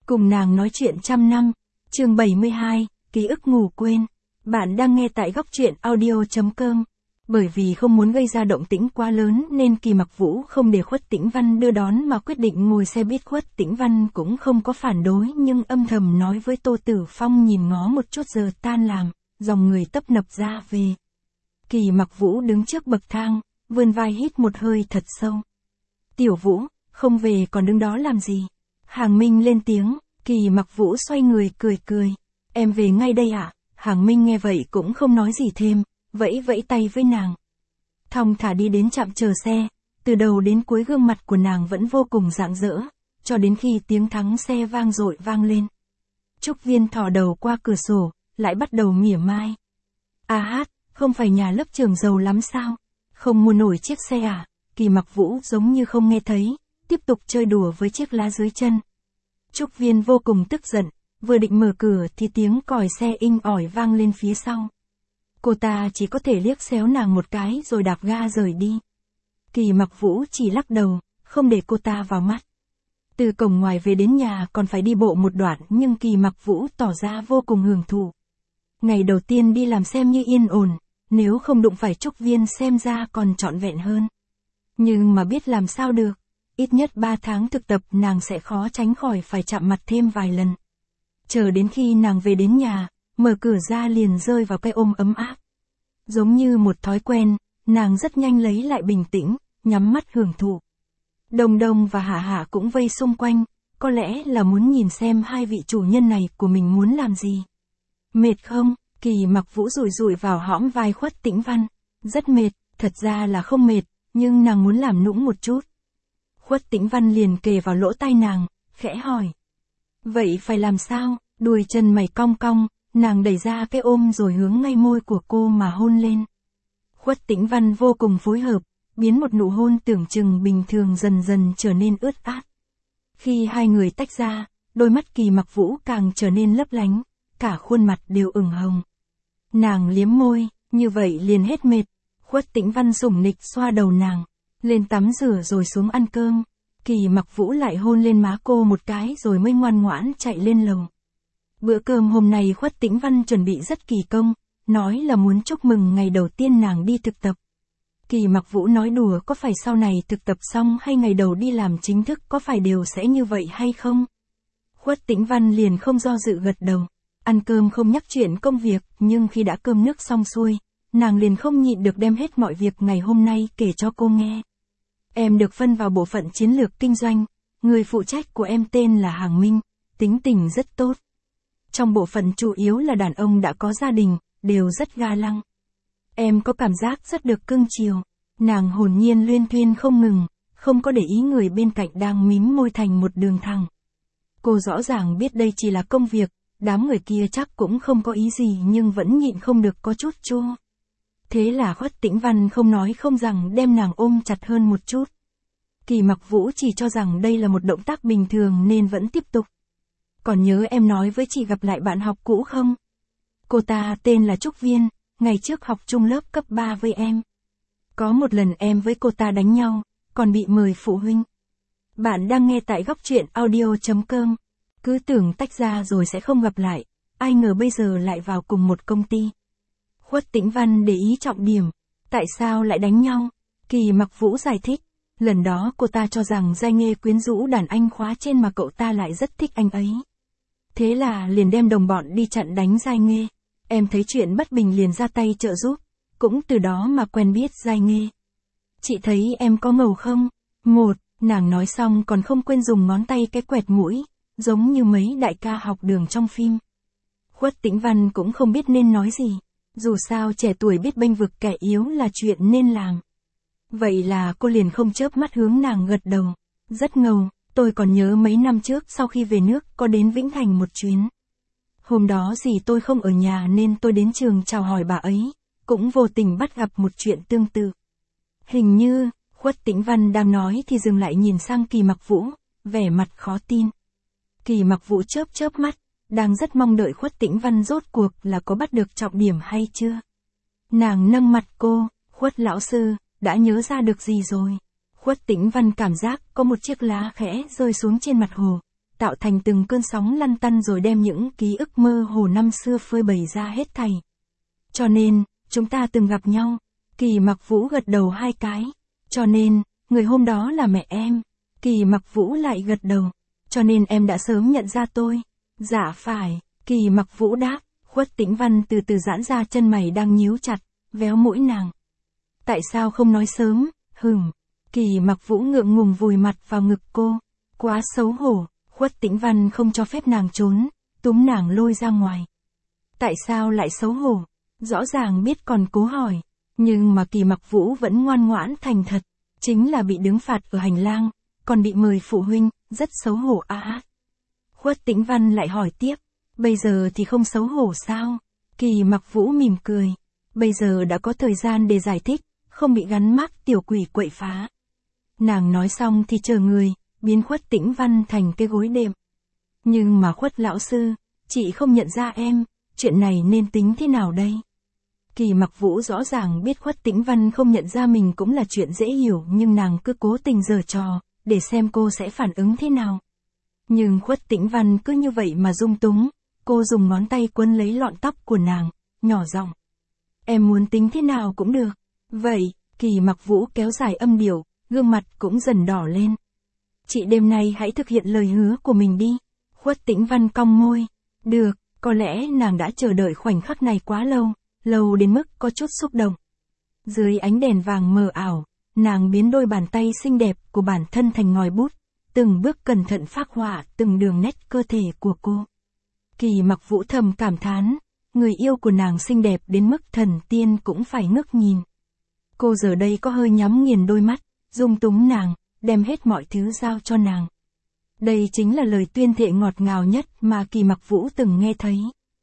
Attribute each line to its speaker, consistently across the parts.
Speaker 1: Cùng nàng nói chuyện trăm năm, chương 72, ký ức ngủ quên. Bạn đang nghe tại góc truyện audio.com. Bởi vì không muốn gây ra động tĩnh quá lớn nên Kỳ Mặc Vũ không để Khuất Tĩnh Văn đưa đón mà quyết định ngồi xe buýt. Khuất Tĩnh Văn cũng không có phản đối nhưng âm thầm nói với Tô Tử Phong nhìn ngó một chút giờ tan làm, dòng người tấp nập ra về. Kỳ Mặc Vũ đứng trước bậc thang, vươn vai hít một hơi thật sâu. Tiểu Vũ, không về còn đứng đó làm gì? Hàng Minh lên tiếng, Kỳ Mặc Vũ xoay người cười cười. Em về ngay đây ạ. Hàng Minh nghe vậy cũng không nói gì thêm, vẫy vẫy tay với nàng. Thong thả đi đến trạm chờ xe, từ đầu đến cuối gương mặt của nàng vẫn vô cùng rạng rỡ, cho đến khi tiếng thắng xe vang dội vang lên. Trúc Viên thò đầu qua cửa sổ, lại bắt đầu mỉa mai. À hát, không phải nhà lớp trưởng giàu lắm sao? Không mua nổi chiếc xe à? Kỳ Mặc Vũ giống như không nghe thấy, tiếp tục chơi đùa với chiếc lá dưới chân. Trúc Viên vô cùng tức giận, vừa định mở cửa thì tiếng còi xe inh ỏi vang lên phía sau. Cô ta chỉ có thể liếc xéo nàng một cái rồi đạp ga rời đi. Kỳ Mặc Vũ chỉ lắc đầu, không để cô ta vào mắt. Từ cổng ngoài về đến nhà còn phải đi bộ một đoạn nhưng Kỳ Mặc Vũ tỏ ra vô cùng hưởng thụ. Ngày đầu tiên đi làm xem như yên ổn, nếu không đụng phải Trúc Viên xem ra còn trọn vẹn hơn. Nhưng mà biết làm sao được, ít nhất 3 tháng thực tập nàng sẽ khó tránh khỏi phải chạm mặt thêm vài lần. Chờ đến khi nàng về đến nhà, mở cửa ra liền rơi vào cái ôm ấm áp. Giống như một thói quen, nàng rất nhanh lấy lại bình tĩnh, nhắm mắt hưởng thụ. Đồng Đồng và Hạ Hạ cũng vây xung quanh, có lẽ là muốn nhìn xem hai vị chủ nhân này của mình muốn làm gì. Mệt không? Kỳ Mặc Vũ rủi rủi vào hõm vai Khuất Tĩnh Văn. Rất mệt, thật ra là không mệt, nhưng nàng muốn làm nũng một chút. Khuất Tĩnh Văn liền kề vào lỗ tai nàng, khẽ hỏi. Vậy phải làm sao? Đuôi chân mày cong cong, nàng đẩy ra cái ôm rồi hướng ngay môi của cô mà hôn lên. Khuất Tĩnh Văn vô cùng phối hợp, biến một nụ hôn tưởng chừng bình thường dần dần trở nên ướt át. Khi hai người tách ra, đôi mắt Kỳ Mặc Vũ càng trở nên lấp lánh, cả khuôn mặt đều ửng hồng. Nàng liếm môi, như vậy liền hết mệt. Khuất Tĩnh Văn sủng nịch xoa đầu nàng, lên tắm rửa rồi xuống ăn cơm. Kỳ Mặc Vũ lại hôn lên má cô một cái rồi mới ngoan ngoãn chạy lên lầu. Bữa cơm hôm nay Khuất Tĩnh Văn chuẩn bị rất kỳ công, nói là muốn chúc mừng ngày đầu tiên nàng đi thực tập. Kỳ Mặc Vũ nói đùa có phải sau này thực tập xong hay ngày đầu đi làm chính thức có phải đều sẽ như vậy hay không? Khuất Tĩnh Văn liền không do dự gật đầu. Ăn cơm không nhắc chuyện công việc, nhưng khi đã cơm nước xong xuôi, nàng liền không nhịn được đem hết mọi việc ngày hôm nay kể cho cô nghe. Em được phân vào bộ phận chiến lược kinh doanh, người phụ trách của em tên là Hàng Minh, tính tình rất tốt. Trong bộ phận chủ yếu là đàn ông đã có gia đình, đều rất ga lăng. Em có cảm giác rất được cưng chiều. Nàng hồn nhiên luyên thuyên không ngừng, không có để ý người bên cạnh đang mím môi thành một đường thẳng. Cô rõ ràng biết đây chỉ là công việc, đám người kia chắc cũng không có ý gì nhưng vẫn nhịn không được có chút chua. Thế là Khuất Tĩnh Văn không nói không rằng đem nàng ôm chặt hơn một chút. Kỳ Mặc Vũ chỉ cho rằng đây là một động tác bình thường nên vẫn tiếp tục. Còn nhớ em nói với chị gặp lại bạn học cũ không? Cô ta tên là Trúc Viên, ngày trước học chung lớp cấp 3 với em. Có một lần em với cô ta đánh nhau, còn bị mời phụ huynh. Bạn đang nghe tại góc truyện audio.com. Cứ tưởng tách ra rồi sẽ không gặp lại, ai ngờ bây giờ lại vào cùng một công ty. Khuất Tĩnh Văn để ý trọng điểm, tại sao lại đánh nhau? Kỳ Mặc Vũ giải thích, lần đó cô ta cho rằng Giai Nghê quyến rũ đàn anh khóa trên mà cậu ta lại rất thích anh ấy. Thế là liền đem đồng bọn đi chặn đánh Giai Nghê, em thấy chuyện bất bình liền ra tay trợ giúp, cũng từ đó mà quen biết Giai Nghê. Chị thấy em có ngầu không? Nàng nói xong còn không quên dùng ngón tay cái quẹt mũi, giống như mấy đại ca học đường trong phim. Khuất Tĩnh Văn cũng không biết nên nói gì, dù sao trẻ tuổi biết bênh vực kẻ yếu là chuyện nên làm. Vậy là cô liền không chớp mắt hướng nàng gật đầu. Rất ngầu, tôi còn nhớ mấy năm trước sau khi về nước có đến Vĩnh Thành một chuyến. Hôm đó dì tôi không ở nhà nên tôi đến trường chào hỏi bà ấy, cũng vô tình bắt gặp một chuyện tương tự. Hình như, Khuất Tĩnh Văn đang nói thì dừng lại nhìn sang Kỳ Mặc Vũ, vẻ mặt khó tin. Kỳ Mặc Vũ chớp chớp mắt, đang rất mong đợi Khuất Tĩnh Văn rốt cuộc là có bắt được trọng điểm hay chưa. Nàng nâng mặt cô, Khuất lão sư, đã nhớ ra được gì rồi? Khuất Tĩnh Văn cảm giác có một chiếc lá khẽ rơi xuống trên mặt hồ, tạo thành từng cơn sóng lăn tăn rồi đem những ký ức mơ hồ năm xưa phơi bày ra hết thảy. Cho nên, chúng ta từng gặp nhau. Kỳ Mặc Vũ gật đầu 2 cái. Cho nên, người hôm đó là mẹ em. Kỳ Mặc Vũ lại gật đầu. Cho nên em đã sớm nhận ra tôi. Dạ phải, Kỳ Mặc Vũ đáp. Khuất Tĩnh Văn từ từ giãn ra chân mày đang nhíu chặt, véo mũi nàng. Tại sao không nói sớm, Kỳ Mặc Vũ ngượng ngùng vùi mặt vào ngực cô. Quá xấu hổ, Khuất Tĩnh Văn không cho phép nàng trốn, túm nàng lôi ra ngoài. Tại sao lại xấu hổ? Rõ ràng biết còn cố hỏi. Nhưng mà Kỳ Mặc Vũ vẫn ngoan ngoãn thành thật. Chính là bị đứng phạt ở hành lang, còn bị mời phụ huynh, rất xấu hổ à. Khuất Tĩnh Văn lại hỏi tiếp. Bây giờ thì không xấu hổ sao? Kỳ Mặc Vũ mỉm cười. Bây giờ đã có thời gian để giải thích, không bị gắn mác tiểu quỷ quậy phá. Nàng nói xong thì chờ người, biến Khuất Tĩnh Văn thành cái gối đệm. Nhưng mà Khuất lão sư, chị không nhận ra em, chuyện này nên tính thế nào đây? Kỳ Mặc Vũ rõ ràng biết Khuất Tĩnh Văn không nhận ra mình cũng là chuyện dễ hiểu, nhưng nàng cứ cố tình giở trò, để xem cô sẽ phản ứng thế nào. Nhưng Khuất Tĩnh Văn cứ như vậy mà dung túng, cô dùng ngón tay quấn lấy lọn tóc của nàng, nhỏ giọng. Em muốn tính thế nào cũng được. Vậy, Kỳ Mặc Vũ kéo dài âm điệu, gương mặt cũng dần đỏ lên. Chị đêm nay hãy thực hiện lời hứa của mình đi. Khuất Tĩnh Văn cong môi. Được, có lẽ nàng đã chờ đợi khoảnh khắc này quá lâu, lâu đến mức có chút xúc động. Dưới ánh đèn vàng mờ ảo, nàng biến đôi bàn tay xinh đẹp của bản thân thành ngòi bút, từng bước cẩn thận phác họa từng đường nét cơ thể của cô. Kỳ Mặc Vũ thầm cảm thán, người yêu của nàng xinh đẹp đến mức thần tiên cũng phải ngước nhìn. Cô giờ đây có hơi nhắm nghiền đôi mắt, dung túng nàng, đem hết mọi thứ giao cho nàng. Đây chính là lời tuyên thệ ngọt ngào nhất mà Kỳ Mặc Vũ từng nghe thấy.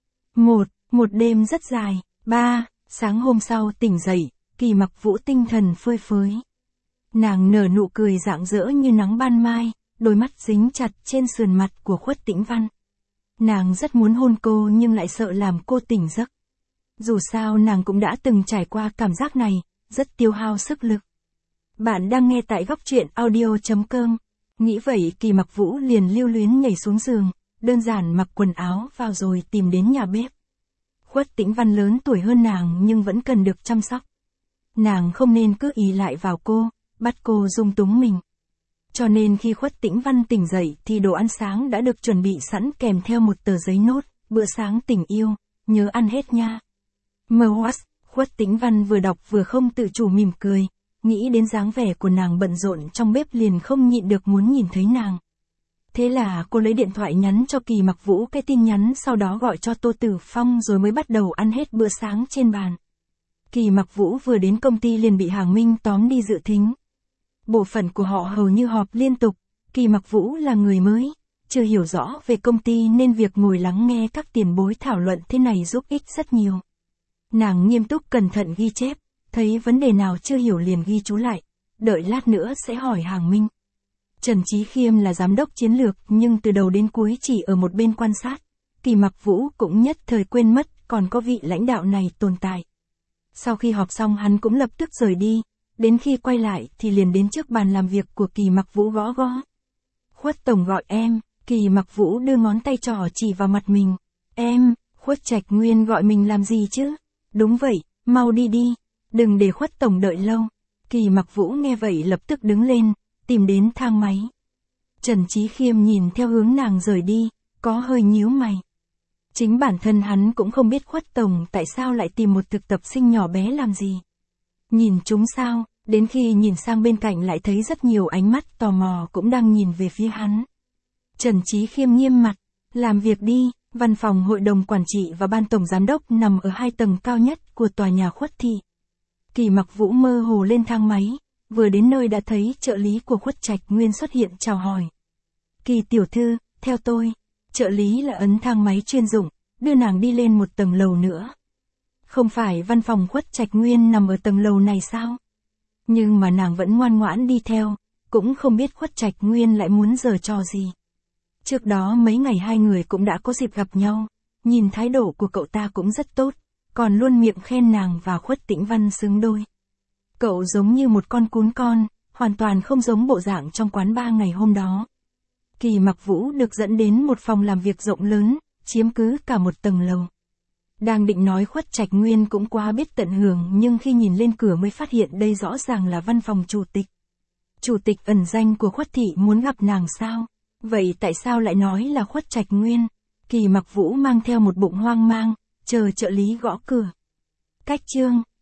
Speaker 1: Một đêm rất dài. 3. Sáng hôm sau tỉnh dậy, Kỳ Mặc Vũ tinh thần phơi phới. Nàng nở nụ cười rạng rỡ như nắng ban mai, đôi mắt dính chặt trên sườn mặt của Khuất Tĩnh Văn. Nàng rất muốn hôn cô nhưng lại sợ làm cô tỉnh giấc. Dù sao nàng cũng đã từng trải qua cảm giác này, rất tiêu hao sức lực. Bạn đang nghe tại góc truyện audio.com. Nghĩ vậy Kỳ Mặc Vũ liền lưu luyến nhảy xuống giường, đơn giản mặc quần áo vào rồi tìm đến nhà bếp. Khuất Tĩnh Văn lớn tuổi hơn nàng nhưng vẫn cần được chăm sóc. Nàng không nên cứ ỷ lại vào cô, bắt cô dung túng mình. Cho nên khi Khuất Tĩnh Văn tỉnh dậy thì đồ ăn sáng đã được chuẩn bị sẵn kèm theo một tờ giấy nốt, bữa sáng tình yêu, nhớ ăn hết nha. Khuất Tĩnh Văn vừa đọc vừa không tự chủ mỉm cười, nghĩ đến dáng vẻ của nàng bận rộn trong bếp liền không nhịn được muốn nhìn thấy nàng. Thế là cô lấy điện thoại nhắn cho Kỳ Mặc Vũ cái tin nhắn, sau đó gọi cho Tô Tử Phong rồi mới bắt đầu ăn hết bữa sáng trên bàn. Kỳ Mặc Vũ vừa đến công ty liền bị Hàng Minh tóm đi dự thính. Bộ phận của họ hầu như họp liên tục, Kỳ Mặc Vũ là người mới, chưa hiểu rõ về công ty nên việc ngồi lắng nghe các tiền bối thảo luận thế này giúp ích rất nhiều. Nàng nghiêm túc cẩn thận ghi chép, thấy vấn đề nào chưa hiểu liền ghi chú lại, đợi lát nữa sẽ hỏi Hàng Minh. Trần Chí Khiêm là giám đốc chiến lược nhưng từ đầu đến cuối chỉ ở một bên quan sát, Kỳ Mặc Vũ cũng nhất thời quên mất còn có vị lãnh đạo này tồn tại. Sau khi họp xong hắn cũng lập tức rời đi, đến khi quay lại thì liền đến trước bàn làm việc của Kỳ Mặc Vũ gõ gõ. Khuất tổng gọi em. Kỳ Mặc Vũ đưa ngón tay trỏ chỉ vào mặt mình. Em, Khuất Trạch Nguyên gọi mình làm gì chứ? Đúng vậy, mau đi đi, đừng để Khuất tổng đợi lâu. Kỳ Mặc Vũ nghe vậy lập tức đứng lên, tìm đến thang máy. Trần Chí Khiêm nhìn theo hướng nàng rời đi, có hơi nhíu mày. Chính bản thân hắn cũng không biết Khuất tổng tại sao lại tìm một thực tập sinh nhỏ bé làm gì. Nhìn chúng sao, đến khi nhìn sang bên cạnh lại thấy rất nhiều ánh mắt tò mò cũng đang nhìn về phía hắn. Trần Chí Khiêm nghiêm mặt, làm việc đi. Văn phòng hội đồng quản trị và ban tổng giám đốc nằm ở 2 tầng cao nhất của tòa nhà Khuất thị. Kỳ Mặc Vũ mơ hồ lên thang máy, vừa đến nơi đã thấy trợ lý của Khuất Trạch Nguyên xuất hiện chào hỏi. Kỳ tiểu thư, theo tôi. Trợ lý là ấn thang máy chuyên dụng, đưa nàng đi lên một tầng lầu nữa. Không phải văn phòng Khuất Trạch Nguyên nằm ở tầng lầu này sao? Nhưng mà nàng vẫn ngoan ngoãn đi theo, cũng không biết Khuất Trạch Nguyên lại muốn giở trò gì. Trước đó mấy ngày hai người cũng đã có dịp gặp nhau, nhìn thái độ của cậu ta cũng rất tốt, còn luôn miệng khen nàng và Khuất Tĩnh Văn xứng đôi. Cậu giống như một con cún con, hoàn toàn không giống bộ dạng trong quán bar ngày hôm đó. Kỳ Mặc Vũ được dẫn đến một phòng làm việc rộng lớn, chiếm cứ cả một tầng lầu. Đang định nói Khuất Trạch Nguyên cũng quá biết tận hưởng, nhưng khi nhìn lên cửa mới phát hiện đây rõ ràng là văn phòng chủ tịch. Chủ tịch ẩn danh của Khuất thị muốn gặp nàng sao? Vậy tại sao lại nói là Khuất Trạch Nguyên? Kỳ Mặc Vũ mang theo một bụng hoang mang, chờ trợ lý gõ cửa. Cách chương